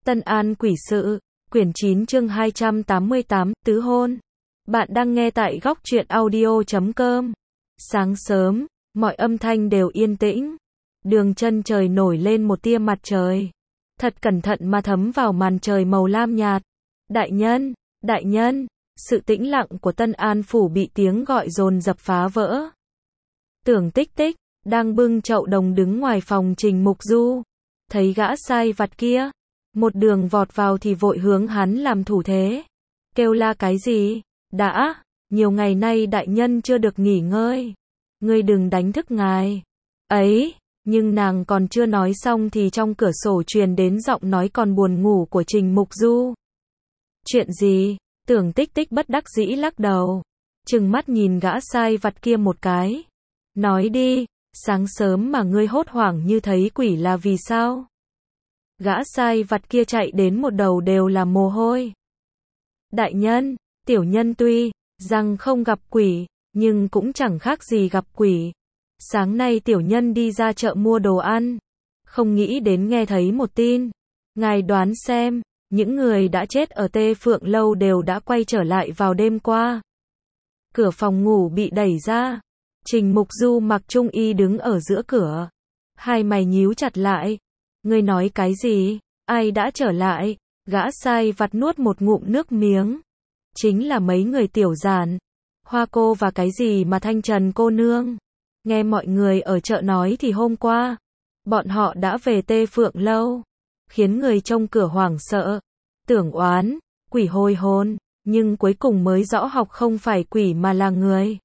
Tân An Quỷ Sự, quyển 9 chương 288, Tứ Hôn. Bạn đang nghe tại góc truyện audio.com. Sáng sớm, mọi âm thanh đều yên tĩnh. Đường chân trời nổi lên một tia mặt trời. Thật cẩn thận mà thấm vào màn trời màu lam nhạt. Đại nhân, sự tĩnh lặng của Tân An Phủ bị tiếng gọi dồn dập phá vỡ. Tưởng Tích Tích, đang bưng chậu đồng đứng ngoài phòng Trình Mục Du. Thấy gã sai vặt kia, một đường vọt vào thì vội hướng hắn làm thủ thế. Kêu la cái gì? Đã, nhiều ngày nay đại nhân chưa được nghỉ ngơi. Ngươi đừng đánh thức ngài. Ấy, nhưng nàng còn chưa nói xong thì trong cửa sổ truyền đến giọng nói còn buồn ngủ của Trình Mục Du. Chuyện gì? Tưởng Tích Tích bất đắc dĩ lắc đầu. Trừng mắt nhìn gã sai vặt kia một cái. Nói đi, sáng sớm mà ngươi hốt hoảng như thấy quỷ là vì sao? Gã sai vặt kia chạy đến một đầu đều là mồ hôi. Đại nhân, tiểu nhân tuy rằng không gặp quỷ, nhưng cũng chẳng khác gì gặp quỷ. Sáng nay tiểu nhân đi ra chợ mua đồ ăn, không nghĩ đến nghe thấy một tin. Ngài đoán xem, những người đã chết ở Tê Phượng Lâu đều đã quay trở lại vào đêm qua. Cửa phòng ngủ bị đẩy ra. Trình Mục Du mặc trung y đứng ở giữa cửa. Hai mày nhíu chặt lại. Ngươi nói cái gì? Ai đã trở lại? Gã sai vặt nuốt một ngụm nước miếng. Chính là mấy người tiểu giản. Hoa cô và cái gì mà Thanh Trần cô nương. Nghe mọi người ở chợ nói thì hôm qua, bọn họ đã về Tê Phượng Lâu. Khiến người trông cửa hoảng sợ. Tưởng oán, quỷ hồi hồn. Nhưng cuối cùng mới rõ học không phải quỷ mà là người.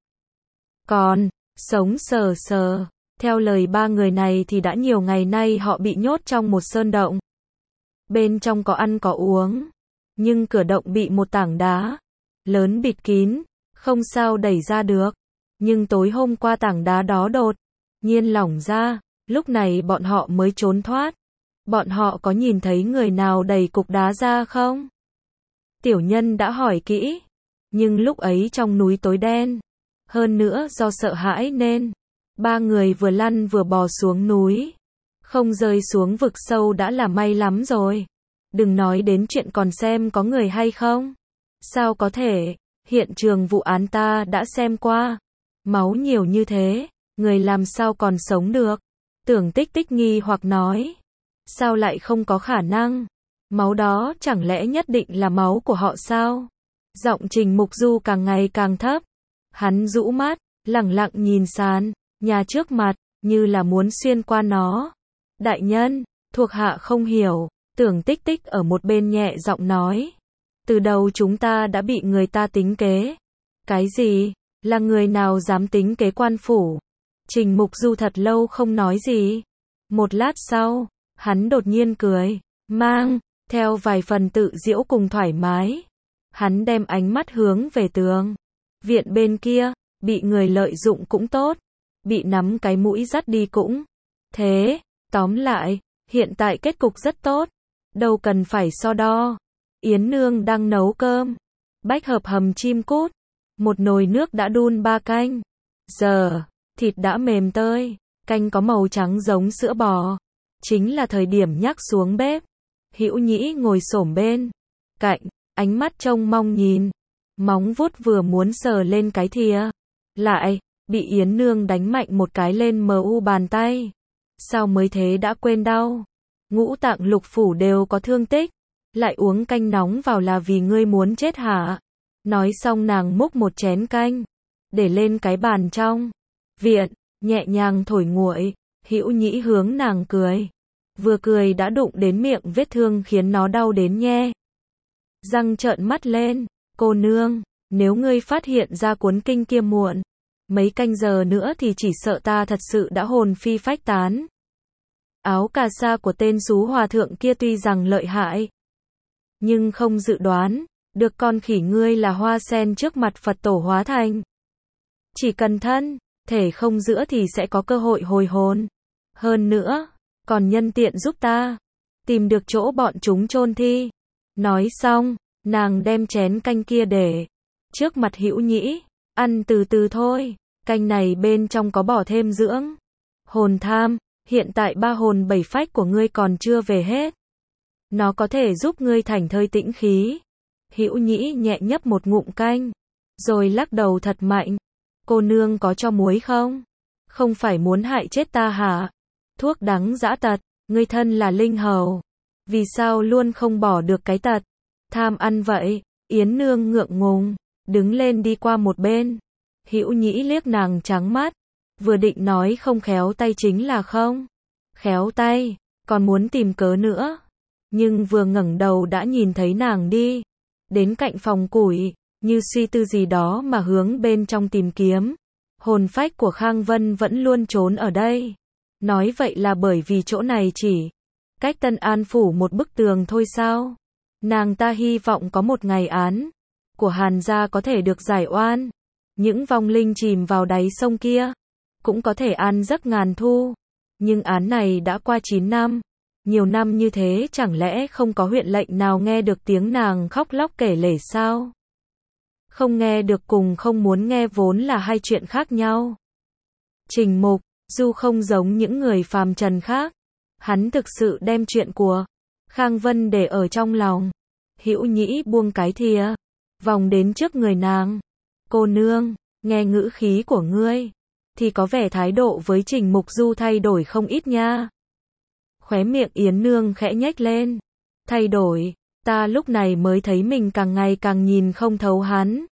Còn, sống sờ sờ. Theo lời ba người này thì đã nhiều ngày nay họ bị nhốt trong một sơn động. Bên trong có ăn có uống. Nhưng cửa động bị một tảng đá lớn bịt kín, không sao đẩy ra được. Nhưng tối hôm qua tảng đá đó đột nhiên lỏng ra, lúc này bọn họ mới trốn thoát. Bọn họ có nhìn thấy người nào đẩy cục đá ra không? Tiểu nhân đã hỏi kỹ. Nhưng lúc ấy trong núi tối đen. Hơn nữa do sợ hãi nên ba người vừa lăn vừa bò xuống núi. Không rơi xuống vực sâu đã là may lắm rồi. Đừng nói đến chuyện còn xem có người hay không. Sao có thể? Hiện trường vụ án ta đã xem qua. Máu nhiều như thế, người làm sao còn sống được? Tưởng Tích Tích nghi hoặc nói. Sao lại không có khả năng? Máu đó chẳng lẽ nhất định là máu của họ sao? Giọng Trình Mục Du càng ngày càng thấp. Hắn rũ mắt, lẳng lặng nhìn sàn nhà trước mặt, như là muốn xuyên qua nó. Đại nhân, thuộc hạ không hiểu. Tưởng Tích Tích ở một bên nhẹ giọng nói. Từ đầu chúng ta đã bị người ta tính kế. Cái gì? Là người nào dám tính kế quan phủ? Trình Mục Du thật lâu không nói gì. Một lát sau, hắn đột nhiên cười, mang theo vài phần tự giễu cùng thoải mái. Hắn đem ánh mắt hướng về tường viện bên kia, bị người lợi dụng cũng tốt, bị nắm cái mũi dắt đi cũng thế. Tóm lại, hiện tại kết cục rất tốt, đâu cần phải so đo. Yến nương đang nấu cơm, bách hợp hầm chim cút, một nồi nước đã đun 3 canh. Giờ, thịt đã mềm tơi, canh có màu trắng giống sữa bò. Chính là thời điểm nhắc xuống bếp. Hữu Nhĩ ngồi xổm bên cạnh, ánh mắt trông mong nhìn. Móng vuốt vừa muốn sờ lên cái thìa, lại bị Yến nương đánh mạnh một cái lên mu bàn tay. Sao mới thế đã quên đau? Ngũ tạng lục phủ đều có thương tích, lại uống canh nóng vào là vì ngươi muốn chết hả? Nói xong nàng múc một chén canh, để lên cái bàn trong viện, nhẹ nhàng thổi nguội. Hữu Nhĩ hướng nàng cười. Vừa cười đã đụng đến miệng vết thương khiến nó đau đến nhe răng trợn mắt lên. Cô nương, nếu ngươi phát hiện ra cuốn kinh kia muộn mấy canh giờ nữa thì chỉ sợ ta thật sự đã hồn phi phách tán. Áo cà sa của tên xú hòa thượng kia tuy rằng lợi hại, nhưng không dự đoán được con khỉ ngươi là hoa sen trước mặt Phật tổ hóa thành. Chỉ cần thân thể không giữa thì sẽ có cơ hội hồi hồn. Hơn nữa, còn nhân tiện giúp ta tìm được chỗ bọn chúng chôn thi. Nói xong, nàng đem chén canh kia để trước mặt Hữu Nhĩ. Ăn từ từ thôi, canh này bên trong có bỏ thêm dưỡng. Hồn tham, hiện tại 3 hồn 7 phách của ngươi còn chưa về hết. Nó có thể giúp ngươi thảnh thơi tĩnh khí. Hữu Nhĩ nhẹ nhấp một ngụm canh, rồi lắc đầu thật mạnh. Cô nương có cho muối không? Không phải muốn hại chết ta hả? Thuốc đắng dã tật, ngươi thân là linh hầu. Vì sao luôn không bỏ được cái tật? Tham ăn vậy. Yến Nương ngượng ngùng, đứng lên đi qua một bên. Hữu Nhĩ liếc nàng trắng mắt, vừa định nói không khéo tay chính là không khéo tay, còn muốn tìm cớ nữa. Nhưng vừa ngẩng đầu đã nhìn thấy nàng đi đến cạnh phòng củi, như suy tư gì đó mà hướng bên trong tìm kiếm. Hồn phách của Khang Vân vẫn luôn trốn ở đây. Nói vậy là bởi vì chỗ này chỉ cách Tân An phủ một bức tường thôi sao? Nàng ta hy vọng có một ngày án của Hàn gia có thể được giải oan. Những vong linh chìm vào đáy sông kia cũng có thể an giấc ngàn thu. Nhưng án này đã qua 9 năm. Nhiều năm như thế chẳng lẽ không có huyện lệnh nào nghe được tiếng nàng khóc lóc kể lể sao? Không nghe được cùng không muốn nghe vốn là hai chuyện khác nhau. Trình Mục Du không giống những người phàm trần khác. Hắn thực sự đem chuyện của Khang Vân để ở trong lòng. Hữu Nhĩ buông cái thìa, vòng đến trước người nàng. Cô nương, nghe ngữ khí của ngươi, thì có vẻ thái độ với Trình Mục Du thay đổi không ít nha. Khóe miệng Yến Nương khẽ nhếch lên. Thay đổi, ta lúc này mới thấy mình càng ngày càng nhìn không thấu hắn.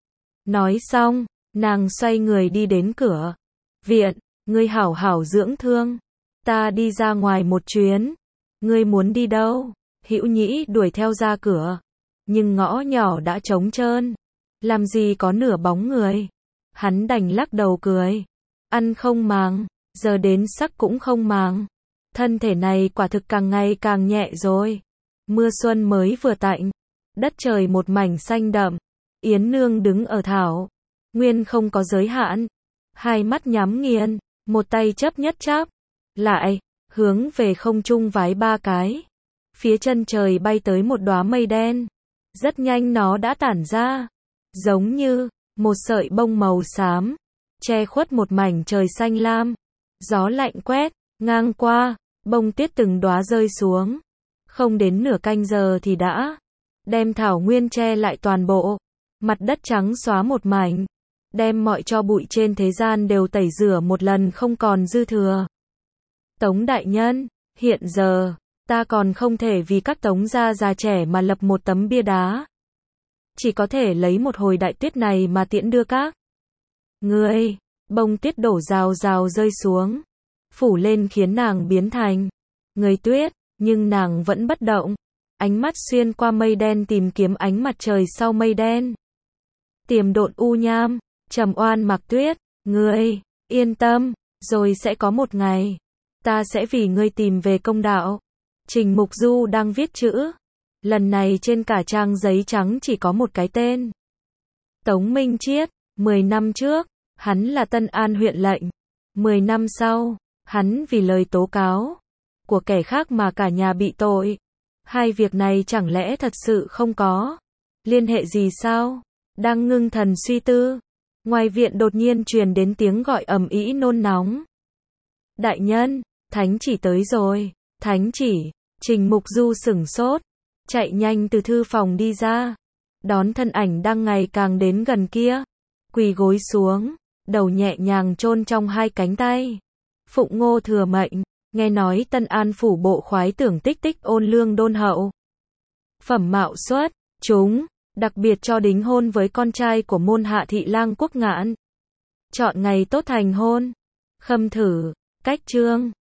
Nói xong, nàng xoay người đi đến cửa viện. Ngươi hảo hảo dưỡng thương, ta đi ra ngoài một chuyến. Ngươi muốn đi đâu? Hữu Nhĩ đuổi theo ra cửa, nhưng ngõ nhỏ đã trống trơn, làm gì có nửa bóng người. Hắn đành lắc đầu cười. Ăn không màng, giờ đến sắc cũng không màng. Thân thể này quả thực càng ngày càng nhẹ rồi. Mưa xuân mới vừa tạnh, đất trời một mảnh xanh đậm. Yến Nương đứng ở thảo nguyên không có giới hạn, hai mắt nhắm nghiền, một tay chấp nhất chắp lại, hướng về không trung vái ba cái. Phía chân trời bay tới một đóa mây đen. Rất nhanh nó đã tản ra, giống như một sợi bông màu xám, che khuất một mảnh trời xanh lam. Gió lạnh quét ngang qua, bông tuyết từng đóa rơi xuống. Không đến nửa canh giờ thì đã đem thảo nguyên che lại toàn bộ. Mặt đất trắng xóa một mảnh, đem mọi tro bụi trên thế gian đều tẩy rửa một lần không còn dư thừa. Tống đại nhân, hiện giờ ta còn không thể vì các Tống gia già trẻ mà lập một tấm bia đá. Chỉ có thể lấy một hồi đại tuyết này mà tiễn đưa các ngươi. Bông tuyết đổ rào rào rơi xuống, phủ lên khiến nàng biến thành người tuyết, nhưng nàng vẫn bất động. Ánh mắt xuyên qua mây đen tìm kiếm ánh mặt trời sau mây đen. Tiềm độn u nham, trầm oan mặc tuyết, ngươi yên tâm, rồi sẽ có một ngày, ta sẽ vì ngươi tìm về công đạo. Trình Mục Du đang viết chữ. Lần này trên cả trang giấy trắng chỉ có một cái tên. Tống Minh Chiết. 10 năm trước, hắn là Tân An huyện lệnh. 10 năm sau, hắn vì lời tố cáo của kẻ khác mà cả nhà bị tội. Hai việc này chẳng lẽ thật sự không có liên hệ gì sao? Đang ngưng thần suy tư, ngoài viện đột nhiên truyền đến tiếng gọi ầm ĩ nôn nóng. Đại nhân, thánh chỉ tới rồi. Thánh chỉ. Trình Mục Du sửng sốt, chạy nhanh từ thư phòng đi ra, đón thân ảnh đang ngày càng đến gần kia, quỳ gối xuống, đầu nhẹ nhàng chôn trong hai cánh tay. Phụng Ngô thừa mệnh, nghe nói Tân An phủ bộ khoái tưởng tích tích ôn lương đôn hậu, phẩm mạo xuất chúng, đặc biệt cho đính hôn với con trai của môn hạ thị lang Quốc Ngạn. Chọn ngày tốt thành hôn. Khâm thử, cách chương